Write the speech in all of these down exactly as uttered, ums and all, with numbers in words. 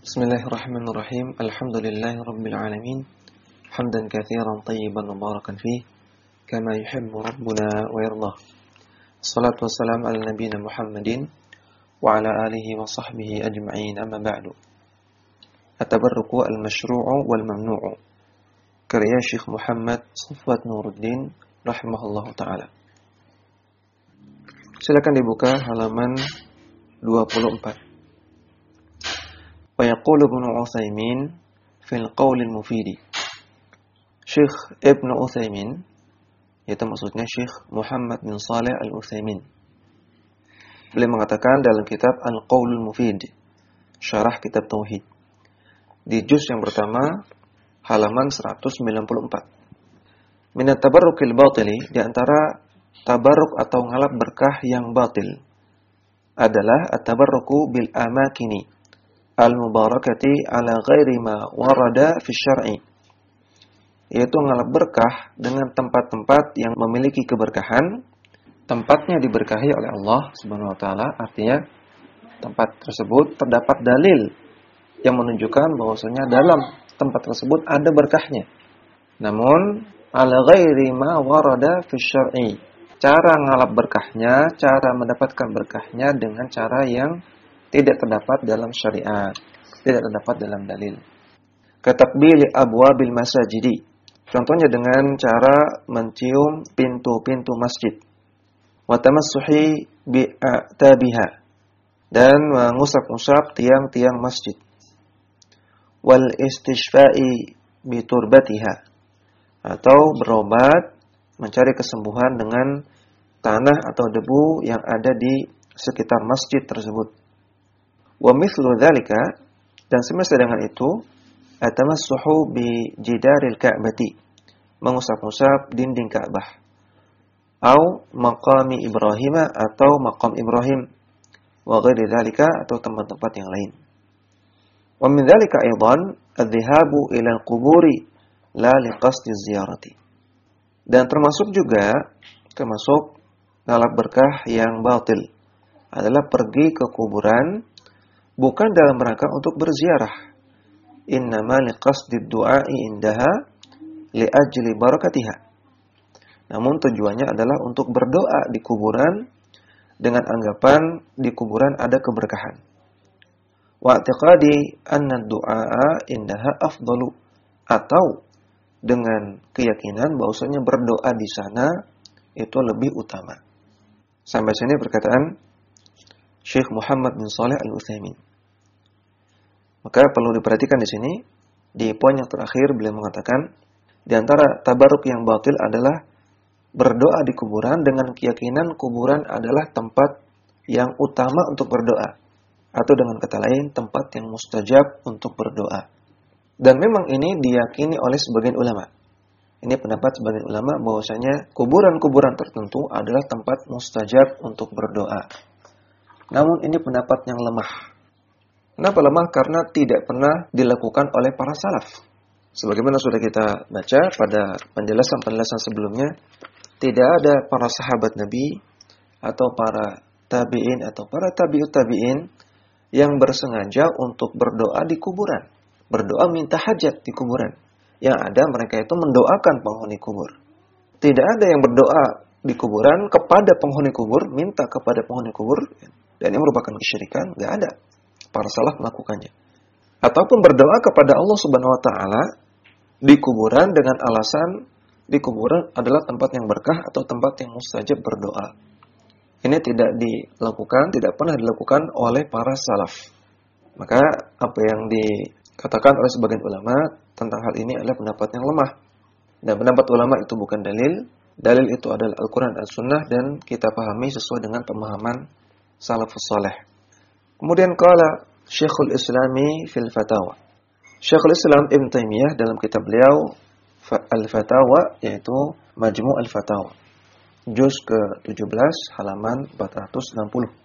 Bismillahirrahmanirrahim. Alhamdulillahirabbil alamin. Hamdan katsiran thayyiban mubarakan fih, kama yuhibbu rabbuna wa yardah. Wassalatu wassalamu ala nabiyyina Muhammadin wa ala alihi wa sahbihi ajma'in. Amma ba'du. At-tabarruku al-masyru'u wal mamnu'u. Karya Syekh Muhammad Safwat Nuruddin rahimahullahu taala. Silakan dibuka halaman dua puluh empat. Wa yaqulu Ibnu Utsaimin fil qaulil mufid. Syekh Ibnu Utsaimin, yaitu maksudnya Syekh Muhammad bin Shalih Al-Utsaimin, beliau mengatakan dalam kitab Al-Qaulul Mufid, syarah kitab tauhid, di juz yang pertama halaman seratus sembilan puluh empat. Min at-tabarrukil batili, di antara tabarruk atau ngalap berkah yang batil adalah at-tabarruku bil amakini al-mubarakati ala ghairi ma warada fi syar'i, yaitu ngalap berkah dengan tempat-tempat yang memiliki keberkahan, tempatnya diberkahi oleh Allah Subhanahu wa taala, artinya tempat tersebut terdapat dalil yang menunjukkan bahwasanya dalam tempat tersebut ada berkahnya. Namun ala ghairi ma warada fi syar'i, cara ngalap berkahnya, cara mendapatkan berkahnya dengan cara yang tidak terdapat dalam syariat, tidak terdapat dalam dalil. Katakbili abwabil masajidi, contohnya dengan cara mencium pintu-pintu masjid. Wa tamassuhi bi'atabiha, dan mengusap-usap tiang-tiang masjid. Wal istishfa'i biturbatiha, atau berobat, mencari kesembuhan dengan tanah atau debu yang ada di sekitar masjid tersebut. Wa mithlu dzalika, dan semisal dengan itu, atamassuhu bi jidaril ka'bati, mengusap-usap dinding Ka'bah, au maqami Ibrahim, atau maqam Ibrahim, wa ghairi dzalika, atau tempat-tempat yang lain. Wa min dzalika aidan adh-dhahabu ila al-quburi la liqasdi ziyarati, dan termasuk juga termasuk ngalap berkah yang batil adalah pergi ke kuburan bukan dalam rangka untuk berziarah. Innama liqasdid du'a'i indaha li ajli barakatiha. Namun tujuannya adalah untuk berdoa di kuburan dengan anggapan di kuburan ada keberkahan. Wa i'tiqadi anna ad-du'a indaha afdalu, atau dengan keyakinan bahwasanya berdoa di sana itu lebih utama. Sampai sini perkataan Syekh Muhammad bin Shalih Al-Utsaimin. Maka perlu diperhatikan di sini, di poin yang terakhir beliau mengatakan, di antara tabaruk yang batil adalah berdoa di kuburan dengan keyakinan kuburan adalah tempat yang utama untuk berdoa, atau dengan kata lain tempat yang mustajab untuk berdoa. Dan memang ini diyakini oleh sebagian ulama. Ini pendapat sebagian ulama bahwasanya kuburan-kuburan tertentu adalah tempat mustajab untuk berdoa. Namun ini pendapat yang lemah. Kenapa lemah? Karena tidak pernah dilakukan oleh para salaf. Sebagaimana sudah kita baca pada penjelasan-penjelasan sebelumnya, tidak ada para sahabat Nabi atau para tabi'in atau para tabi'ut tabi'in yang bersengaja untuk berdoa di kuburan, berdoa minta hajat di kuburan. Yang ada mereka itu mendoakan penghuni kubur. Tidak ada yang berdoa di kuburan kepada penghuni kubur, minta kepada penghuni kubur, dan ini merupakan kesyirikan, enggak ada. Para salaf melakukannya. Ataupun berdoa kepada Allah Subhanahu wa taala di kuburan dengan alasan di kuburan adalah tempat yang berkah atau tempat yang mustajab berdoa. Ini tidak dilakukan, tidak pernah dilakukan oleh para salaf. Maka apa yang dikatakan oleh sebagian ulama tentang hal ini adalah pendapat yang lemah. Dan pendapat ulama itu bukan dalil. Dalil itu adalah Al-Quran dan Sunnah, dan kita pahami sesuai dengan pemahaman salafus saleh. Kemudian qala Syekhul Islami fil Fatawa. Syekhul Islam Ibn Taimiyah dalam kitab beliau Al-Fatawa, yaitu Majmu' Al-Fatawa, juz ke tujuh belas halaman empat ratus enam puluh.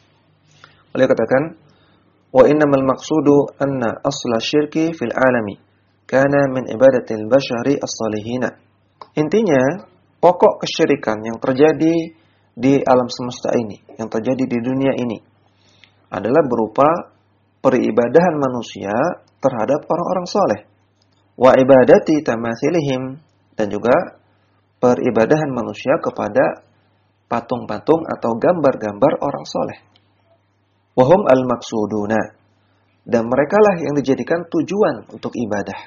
Beliau katakan, wa innamal maqsudu anna asla syirki fil alami kana min ibadatil bashari as-salihina. Intinya, pokok kesyirikan yang terjadi di alam semesta ini, yang terjadi di dunia ini, adalah berupa peribadahan manusia terhadap orang-orang soleh. Wa ibadati tamathilihim, dan juga peribadahan manusia kepada patung-patung atau gambar-gambar orang soleh. Wahum al-maksuduna, dan merekalah yang dijadikan tujuan untuk ibadah.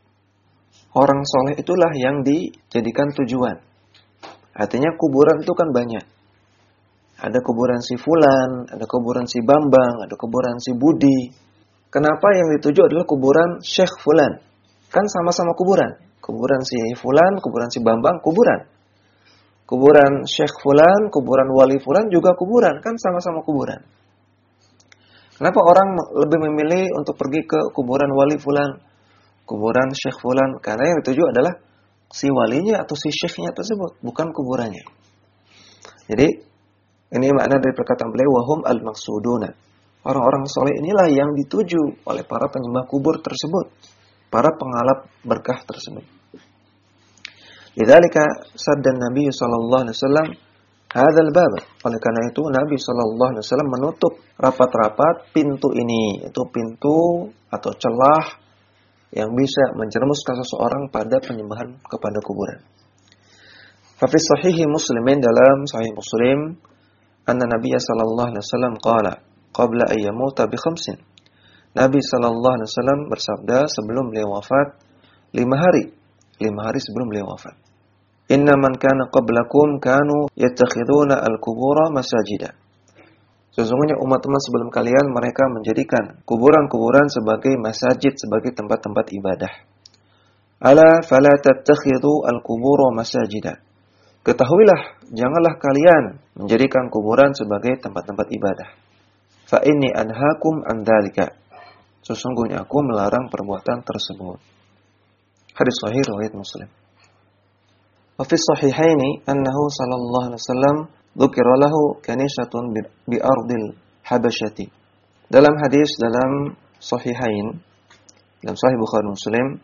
Orang soleh itulah yang dijadikan tujuan. Artinya kuburan itu kan banyak. Ada kuburan si Fulan, ada kuburan si Bambang, ada kuburan si Budi. Kenapa yang dituju adalah kuburan Syekh Fulan? Kan sama-sama kuburan. Kuburan si Fulan, kuburan si Bambang, kuburan. Kuburan Syekh Fulan, kuburan Wali Fulan juga kuburan. Kan sama-sama kuburan. Kenapa orang lebih memilih untuk pergi ke kuburan Wali Fulan, kuburan Syekh Fulan? Karena yang dituju adalah si walinya atau si syekhnya tersebut, bukan kuburannya. Jadi, ini makna dari perkataan beliau, wahum al-maksuduna. Orang-orang soleh inilah yang dituju oleh para penyembah kubur tersebut, para pengalap berkah tersebut. Lidzalika saddan Nabi sallallahu alaihi wasallam hadzal bab. Oleh karena itu Nabi sallallahu alaihi wasallam menutup rapat-rapat pintu ini, itu pintu atau celah yang bisa menjerumuskan seseorang pada penyembahan kepada kuburan. Fa fi sahih Muslimin, dalam sahih Muslim, anna Nabi sallallahu alaihi wasallam qala qabla an yamuta bi khamsin. Nabi sallallahu alaihi wasallam bersabda sebelum beliau wafat lima hari, lima hari sebelum beliau wafat. Inna man kana qablakum kanu yattakhiduna al-qubura masajida. Sesungguhnya umat-umat sebelum kalian mereka menjadikan kuburan-kuburan sebagai masjid, sebagai tempat-tempat ibadah. Ala fala tattakhidhu al-qubura masajida. Ketahuilah, janganlah kalian menjadikan kuburan sebagai tempat-tempat ibadah. Fa inni anhaakum an dzalika. Sesungguhnya aku melarang perbuatan tersebut. Hadis sahih riwayat Muslim. Wa fi sahihaini annahu sallallahu alaihi wasallam dzukira lahu kanisatun bi ardil habasyati. Dalam hadis dalam sahihain, dalam sahih Bukhari Muslim,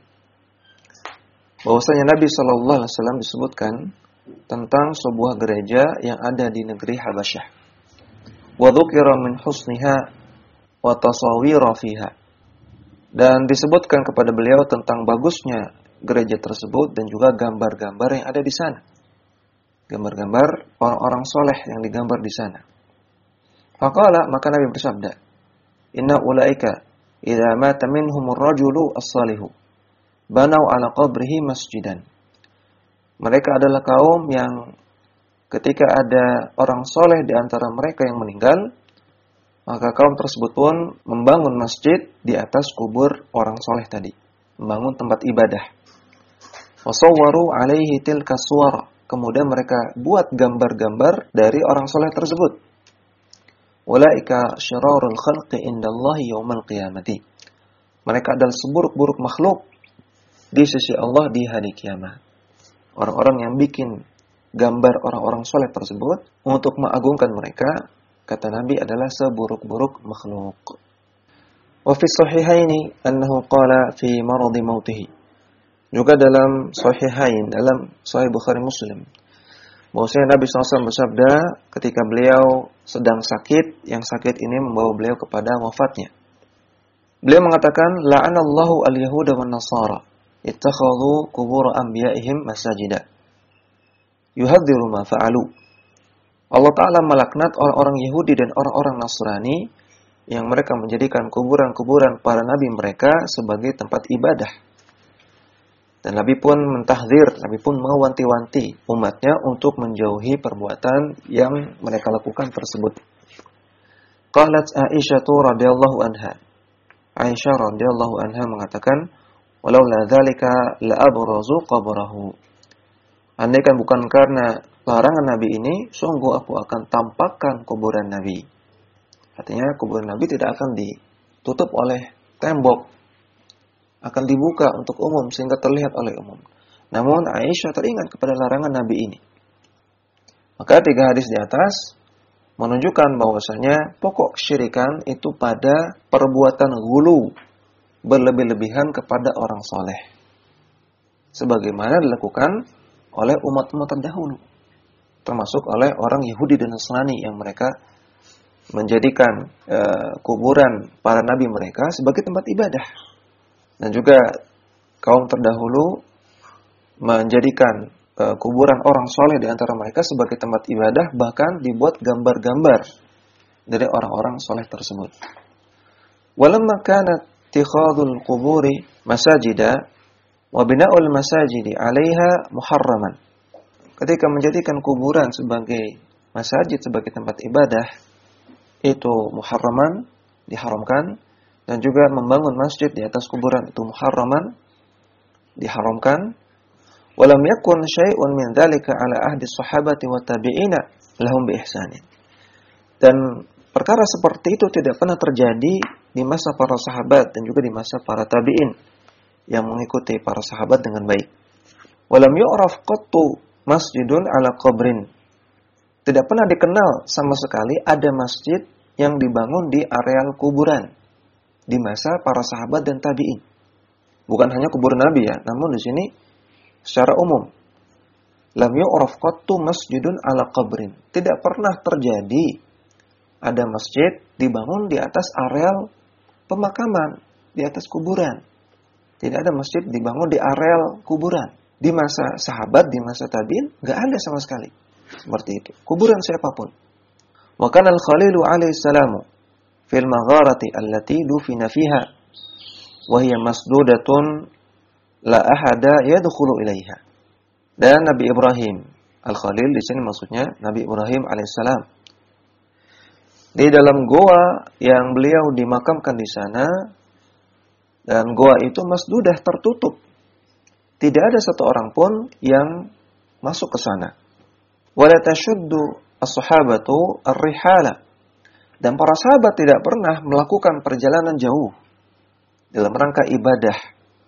bahwasanya Nabi sallallahu alaihi wasallam disebutkan tentang sebuah gereja yang ada di negeri Habasyah. Wa dzukira min husniha wa tasawira fiha. Dan disebutkan kepada beliau tentang bagusnya gereja tersebut dan juga gambar-gambar yang ada di sana. Gambar-gambar orang-orang soleh yang digambar di sana. Faqala, maka Nabi bersabda, "Inna ulaika idza mata minhumur rajulu as-salihu banau ala qabrihi masjidan." Mereka adalah kaum yang ketika ada orang soleh di antara mereka yang meninggal, maka kaum tersebut pun membangun masjid di atas kubur orang soleh tadi. Membangun tempat ibadah. Wasawwaru alaihi tilka suwara. Kemudian mereka buat gambar-gambar dari orang soleh tersebut. Ulaika syirarul khalqi indallahi yaumal qiyamati. Mereka adalah seburuk-buruk makhluk di sisi Allah di hari kiamat. Orang-orang yang bikin gambar orang-orang soleh tersebut untuk mengagungkan mereka, kata Nabi, adalah seburuk-buruk makhluk. Wa fi sahihaini annahu qala fi maradi mautihi. Juga dalam sahihain, dalam sahih Bukhari Muslim, bahwasanya Nabi shallallahu alaihi wasallam bersabda ketika beliau sedang sakit, yang sakit ini membawa beliau kepada wafatnya. Beliau mengatakan, la'anallahu al-yahuda wan nasara ittakhadhu qubur anbiya'ihim masajida yuhadziru ma fa'alu. Allah Ta'ala melaknat orang-orang Yahudi dan orang-orang Nasrani yang mereka menjadikan kuburan-kuburan para nabi mereka sebagai tempat ibadah. Dan Nabi pun mentahdzir, Nabi pun mewanti-wanti umatnya untuk menjauhi perbuatan yang mereka lakukan tersebut. Qalat Aisyah radhiyallahu anha. Aisyah radhiyallahu anha mengatakan, "Walaula dzalika la abrazu qabrahu." Andai kan bukan karena larangan Nabi ini, sungguh aku akan tampakkan kuburan Nabi. Artinya kuburan Nabi tidak akan ditutup oleh tembok, akan dibuka untuk umum sehingga terlihat oleh umum. Namun Aisyah teringat kepada larangan Nabi ini. Maka tiga hadis di atas menunjukkan bahwasanya pokok syirikan itu pada perbuatan ghulu, berlebih-lebihan kepada orang soleh, sebagaimana dilakukan oleh umat-umat terdahulu, termasuk oleh orang Yahudi dan Nasrani yang mereka menjadikan uh, kuburan para nabi mereka sebagai tempat ibadah. Dan juga kaum terdahulu menjadikan uh, kuburan orang soleh di antara mereka sebagai tempat ibadah, bahkan dibuat gambar-gambar dari orang-orang soleh tersebut. Walamma kana ittikhadul quburi masajida wa bina'ul masajidi 'alaiha muharraman. Ketika menjadikan kuburan sebagai masjid, sebagai tempat ibadah, itu muharraman, diharamkan, dan juga membangun masjid di atas kuburan itu muharraman, diharamkan. Walam yakun syai'un min dzalika 'ala ahdi sahabati wa tabi'ina lahum bi ihsanin. Dan perkara seperti itu tidak pernah terjadi di masa para sahabat dan juga di masa para tabi'in yang mengikuti para sahabat dengan baik. Walam yu'raf qattu masjidun 'ala qabrin. Tidak pernah dikenal sama sekali ada masjid yang dibangun di areal kuburan di masa para sahabat dan tabi'in. Bukan hanya kuburan Nabi ya, namun di sini secara umum. Lam yu'raf qattu masjidun 'ala qabrin. Tidak pernah terjadi ada masjid dibangun di atas areal pemakaman, di atas kuburan. Tidak ada masjid dibangun di areal kuburan. Di masa sahabat, di masa tabi'in, enggak ada sama sekali. Seperti itu. Kuburan siapapun. Wa kana al-Khalilu alaihi salamu fil magharati allati dufina fiha wa hiya masdudatun la ahada yadkhulu ilaiha. Dan Nabi Ibrahim Al-Khalil di sini maksudnya Nabi Ibrahim alaihissalam. Di dalam goa yang beliau dimakamkan di sana, dan goa itu masdudah, tertutup. Tidak ada satu orang pun yang masuk ke sana. Wala tashuddu as-sahabatu ar-rihala. Dan para sahabat tidak pernah melakukan perjalanan jauh dalam rangka ibadah.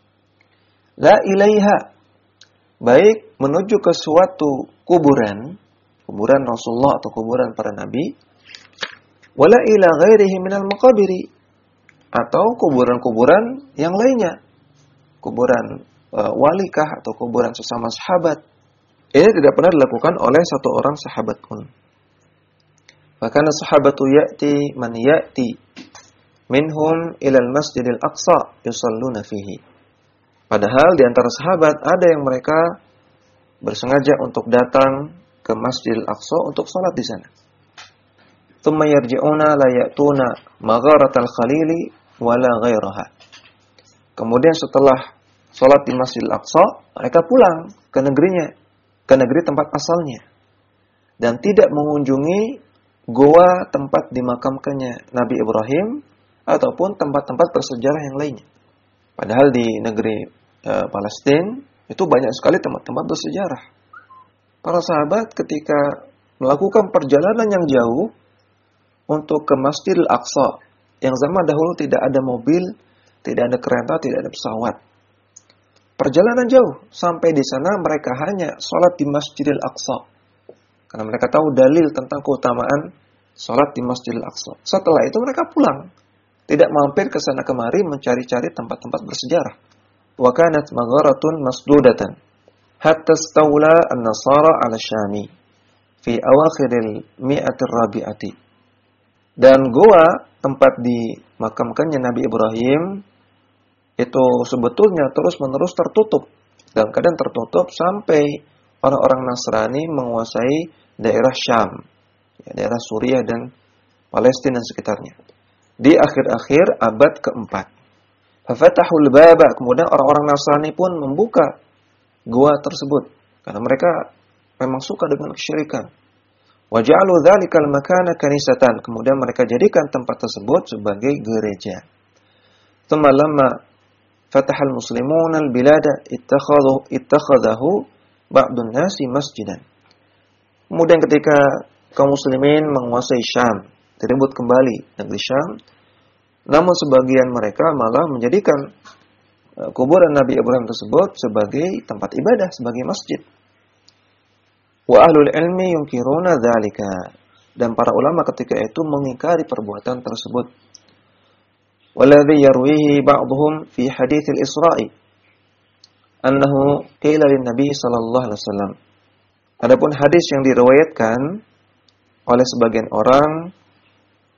La ilaiha, baik menuju ke suatu kuburan, kuburan Rasulullah atau kuburan para nabi, wala ila ghairihi minal maqabiri, atau kuburan-kuburan yang lainnya, kuburan uh, walikah atau kuburan sesama sahabat. Ini tidak pernah dilakukan oleh satu orang sahabat pun. Bahkan sahabatu ya'ti man ya'ti minhum ilal masjidil aqsa yusalluna fihi. Padahal di antara sahabat ada yang mereka bersengaja untuk datang ke Masjidil Aqsa untuk salat di sana. Tsumma yarji'una la ya'tuna magharatal khalili wala ghairaha. Kemudian setelah salat di Masjidil Aqsa, mereka pulang ke negerinya, ke negeri tempat asalnya, dan tidak mengunjungi goa tempat dimakamkannya Nabi Ibrahim ataupun tempat-tempat bersejarah yang lainnya. Padahal di negeri e, Palestina itu banyak sekali tempat-tempat bersejarah. Para sahabat ketika melakukan perjalanan yang jauh untuk ke Masjidil Aqsa, yang zaman dahulu tidak ada mobil, tidak ada kereta, tidak ada pesawat. Perjalanan jauh, sampai di sana mereka hanya sholat di Masjidil Aqsa. Karena mereka tahu dalil tentang keutamaan sholat di Masjidil Aqsa. Setelah itu mereka pulang. Tidak mampir ke sana kemari mencari-cari tempat-tempat bersejarah. Wa kanat magharatun masdudatan hatta stawla an-nasara 'ala Syami fi awakhiril mi'atir rabi'ati. Dan goa tempat dimakamkannya Nabi Ibrahim itu sebetulnya terus-menerus tertutup, dalam keadaan tertutup sampai orang-orang Nasrani menguasai daerah Syam, ya, daerah Suriah dan Palestina dan sekitarnya, di akhir-akhir abad keempat. Fafatahul baba, kemudian orang-orang Nasrani pun membuka gua tersebut karena mereka memang suka dengan kesyirikan. Waja'alu dzalikal makana kanisatan, kemudian mereka jadikan tempat tersebut sebagai gereja. Tsumma lamma fatahal muslimun al-bilada ittakhadhu ittakhadhahu ba'dun nasi masjidan. Kemudian ketika kaum muslimin menguasai Syam, direbut kembali negeri Syam, namun sebagian mereka malah menjadikan kuburan Nabi Ibrahim tersebut sebagai tempat ibadah, sebagai masjid. Wa ahlul ilmi yunkiruna dzalika, dan para ulama ketika itu mengingkari perbuatan tersebut. Walladhi yarwihi ba'dhum fi hadits al-Isra'i annahu qila lin-nabi sallallahu alaihi wasallam. Adapun hadis yang diriwayatkan oleh sebagian orang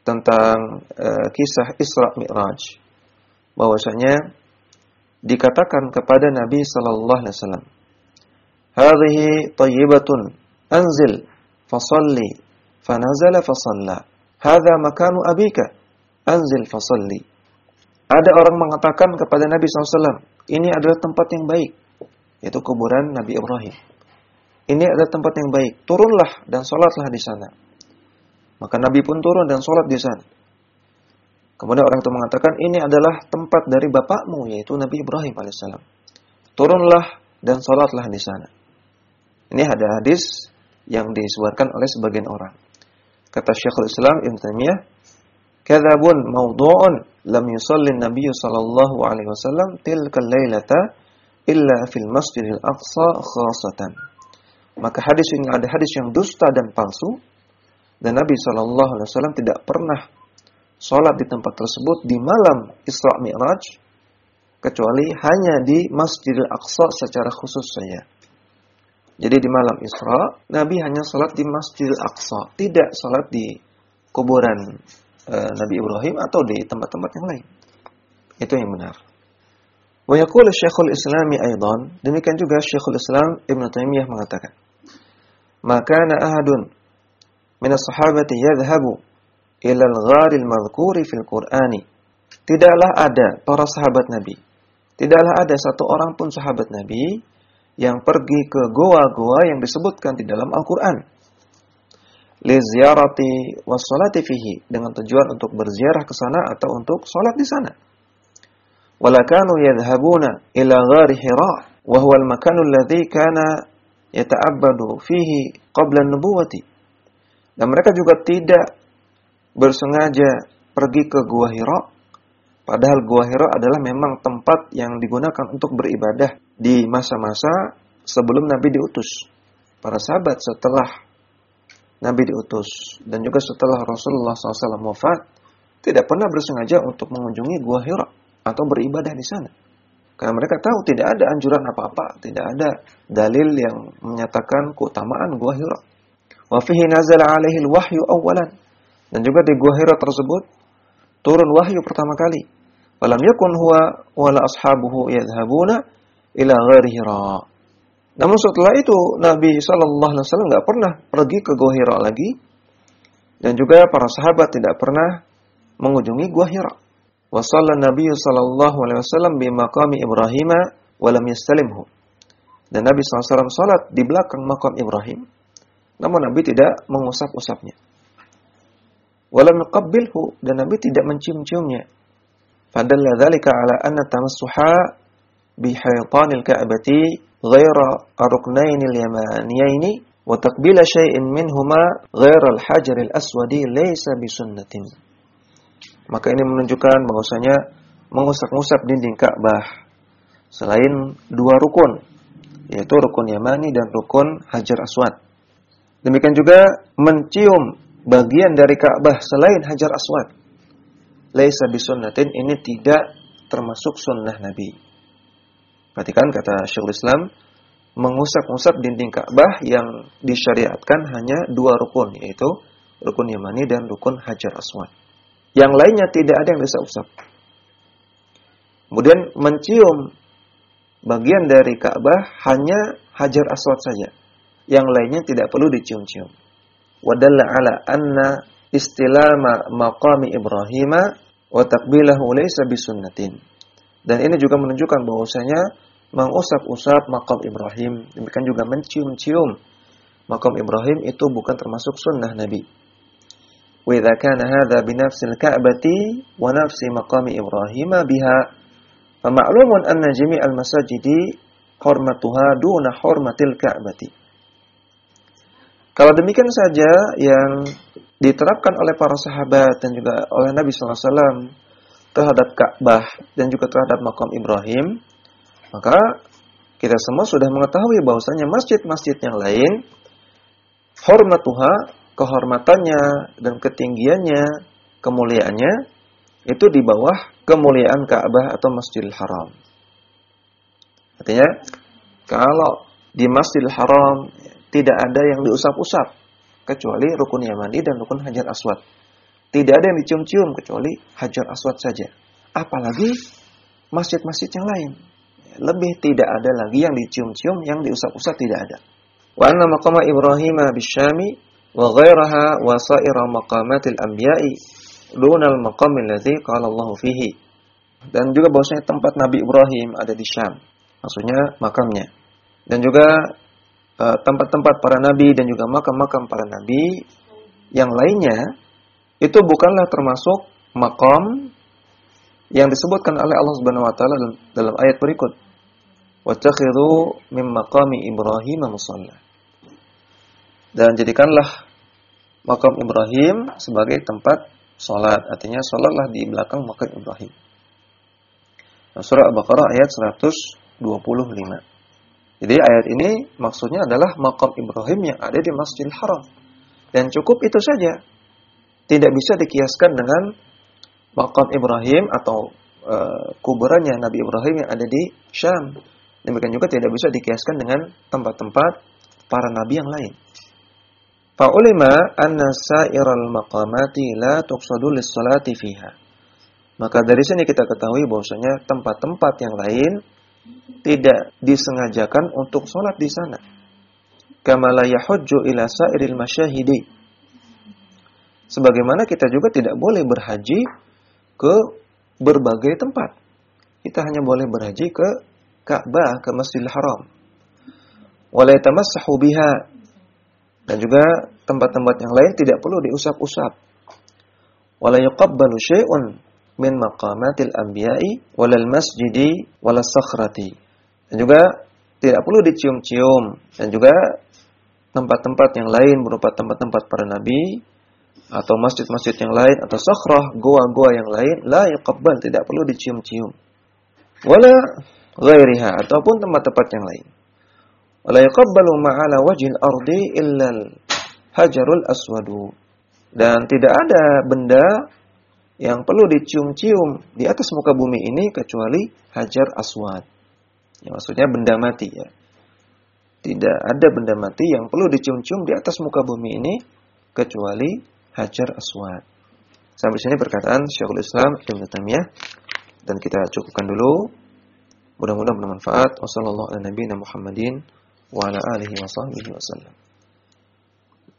tentang uh, kisah Isra Mi'raj, bahwasanya dikatakan kepada Nabi sallallahu alaihi wasallam, "Hadhihi thayyibatun, anzil fasalli." Fanazala fasalla. Hadza makanu abika, anzil fasalli. Ada orang mengatakan kepada Nabi sallallahu alaihi wasallam, ini adalah tempat yang baik, yaitu kuburan Nabi Ibrahim. Ini adalah tempat yang baik, turunlah dan sholatlah di sana. Maka Nabi pun turun dan sholat di sana. Kemudian orang itu mengatakan, ini adalah tempat dari bapakmu, yaitu Nabi Ibrahim alaihissalam. Turunlah dan sholatlah di sana. Ini ada hadis yang disuarakan oleh sebagian orang. Kata Syekhul Islam Ibnu Taimiyah, "Kadzabun mawdu'un lam yusalli an-nabiy sallallahu alaihi wasallam tilka al-lailata illa fil Masjidil Aqsa khassatan." Maka hadis ini ada hadis yang dusta dan palsu, dan Nabi sallallahu alaihi wasallam tidak pernah salat di tempat tersebut di malam Isra Mi'raj kecuali hanya di Masjidil Aqsa secara khusus saja. Jadi di malam Isra, Nabi hanya salat di Masjidil Aqsa, tidak salat di kuburan e, Nabi Ibrahim atau di tempat-tempat yang lain. Itu yang benar. Wa yaqulu Syekhul Islami aidan, demikian juga Syekhul Islam Ibnu Taimiyah mengatakan, "Maka kana ahadun min as-sahabati yadhhabu ila al-ghar al-madhkuri fil Qur'ani." Tidaklah ada para sahabat Nabi, tidaklah ada satu orang pun sahabat Nabi yang pergi ke goa-goa yang disebutkan di dalam Al-Quran. Li ziyarati was salati fihi, dengan tujuan untuk berziarah ke sana atau untuk salat di sana. Wala kanu yadhhabuna ila ghari Hira, wa huwa al-makanu alladhi kana yata'abbadu fihi qabla an-nubuwati. Dan mereka juga tidak bersengaja pergi ke Gua Hira, padahal Gua Hira adalah memang tempat yang digunakan untuk beribadah di masa-masa sebelum Nabi diutus. Para sahabat setelah Nabi diutus dan juga setelah Rasulullah shallallahu alaihi wasallam wafat, tidak pernah bersengaja untuk mengunjungi Gua Hira atau beribadah di sana. Karena mereka tahu tidak ada anjuran apa-apa, tidak ada dalil yang menyatakan keutamaan Gua Hira. Wa fihi nazala alaihi al-wahyu awwalan. Dan juga di Gua Hira tersebut turun wahyu pertama kali. Falam yakun huwa wala ashabuhu yadhhabuna ila ghari Hira. Namun setelah itu Nabi sallallahu alaihi wasallam enggak pernah pergi ke Gua Hira lagi, dan juga para sahabat tidak pernah mengunjungi Gua Hira. Wa shalla Nabi sallallahu alaihi wasallam bi maqami Ibrahim wa lam yastalimhu. Dan Nabi sallallahu alaihi wasallam salat di belakang makam Ibrahim, namun Nabi tidak mengusap-usapnya. Wa lam yuqabbilhu, dan Nabi tidak mencium-ciumnya. Fadalla dzalika ala anna tamassuha bi haytanil ka'bati ghaira ar-ruknainil yamaniyaini wa taqbila syai'in minhuma ghaira al-hajaril aswadi laysa bi sunnatin. Maka ini menunjukkan bahwasanya mengusap-usap dinding Ka'bah selain dua rukun, yaitu rukun Yamani dan rukun Hajar Aswad. Demikian juga mencium bagian dari Ka'bah selain Hajar Aswad, laisa bisunnatin, ini tidak termasuk sunnah Nabi. Perhatikan kata Syekhul Islam, mengusap-usap dinding Ka'bah yang disyariatkan hanya dua rukun, yaitu rukun Yamani dan rukun Hajar Aswad. Yang lainnya tidak ada yang bisa usap. Kemudian mencium bagian dari Ka'bah hanya Hajar Aswad saja. Yang lainnya tidak perlu dicium-cium. Wadalla ala anna istilama maqami Ibrahim wa taqbilahu laysa bisunnatin. Dan ini juga menunjukkan bahwasanya mengusap-usap maqam Ibrahim, demikian juga mencium-cium maqam Ibrahim itu bukan termasuk sunnah Nabi. Wa idza kana hadza bi nafsil ka'bati wa nafsi maqami Ibrahim biha fa ma'lumun anna jami'al masajidi hurmatuha duna hurmatil ka'bati. Kalau demikian saja yang diterapkan oleh para sahabat dan juga oleh Nabi sallallahu alaihi wasallam terhadap Ka'bah dan juga terhadap makam Ibrahim, maka kita semua sudah mengetahui bahwasanya masjid-masjid yang lain hormatuha, kehormatannya dan ketinggiannya, kemuliaannya itu di bawah kemuliaan Ka'bah atau Masjidil Haram. Artinya kalau di Masjidil Haram tidak ada yang diusap-usap kecuali rukun Yamani dan rukun Hajar Aswad. tidak ada yang dicium-cium kecuali Hajar Aswad saja. Apalagi masjid-masjid yang lain. Lebih tidak ada lagi yang dicium-cium, yang diusap-usap tidak ada. Wa anna maqama Ibrahim bisyami wa ghairaha wa sa'ira maqamatil anbiya'i dunal maqamil ladzi qala Allah fihi. Dan juga bahwasanya tempat Nabi Ibrahim ada di Syam. Maksudnya makamnya. Dan juga uh, tempat-tempat para nabi dan juga makam-makam para nabi yang lainnya itu bukanlah termasuk maqam yang disebutkan oleh Allah Subhanahu wa taala dalam, dalam ayat berikut. Wattakhidhu min maqami Ibrahim musalla. Dan jadikanlah makam Ibrahim sebagai tempat salat. Artinya salatlah di belakang makam Ibrahim. Nah, surah Al-Baqarah ayat seratus dua puluh lima. Jadi ayat ini maksudnya adalah makam Ibrahim yang ada di Masjidil Haram. Dan cukup itu saja. Tidak bisa dikiaskan dengan makam Ibrahim atau uh, kuburannya Nabi Ibrahim yang ada di Syam. Demikian juga tidak bisa dikiaskan dengan tempat-tempat para nabi yang lain. Fa'ulima anna sa'iral maqamati la tuqsadu lis-salati fiha. Maka dari sini kita ketahui bahwasanya tempat-tempat yang lain tidak disengajakan untuk sholat di sana. Kama la yahujju ila sa'iril masyahidi. Sebagaimana kita juga tidak boleh berhaji ke berbagai tempat. Kita hanya boleh berhaji ke Ka'bah, ke Masjidil Haram. Wa la yatamassahu biha. Dan juga tempat-tempat yang lain tidak perlu diusap-usap. Wa la yuqabbalu syai'un min maqamatil anbiya'i walal masjidi walas sakhrati. Dan juga tidak perlu dicium-cium. Dan juga tempat-tempat yang lain berupa tempat-tempat para nabi atau masjid-masjid yang lain atau sakhrah, goa-goa yang lain la yuqabbal, tidak perlu dicium-cium. Wala ghairiha, ataupun tempat-tempat yang lain. Wala yuqabbalu ma'ala wajhil ardi illa al-hajarul aswadu. Dan tidak ada benda yang perlu dicium-cium di atas muka bumi ini kecuali hajar aswad. Ya, maksudnya benda mati ya. Tidak ada benda mati yang perlu dicium-cium di atas muka bumi ini kecuali Hajar Aswad. Sampai sini perkataan Syekhul Islam Ibnu Taimiyah, dan kita cukupkan dulu. Mudah-mudahan bermanfaat. Wassallallahu ala nabiyina Muhammadin wa ala alihi wa sahbihi wasallam.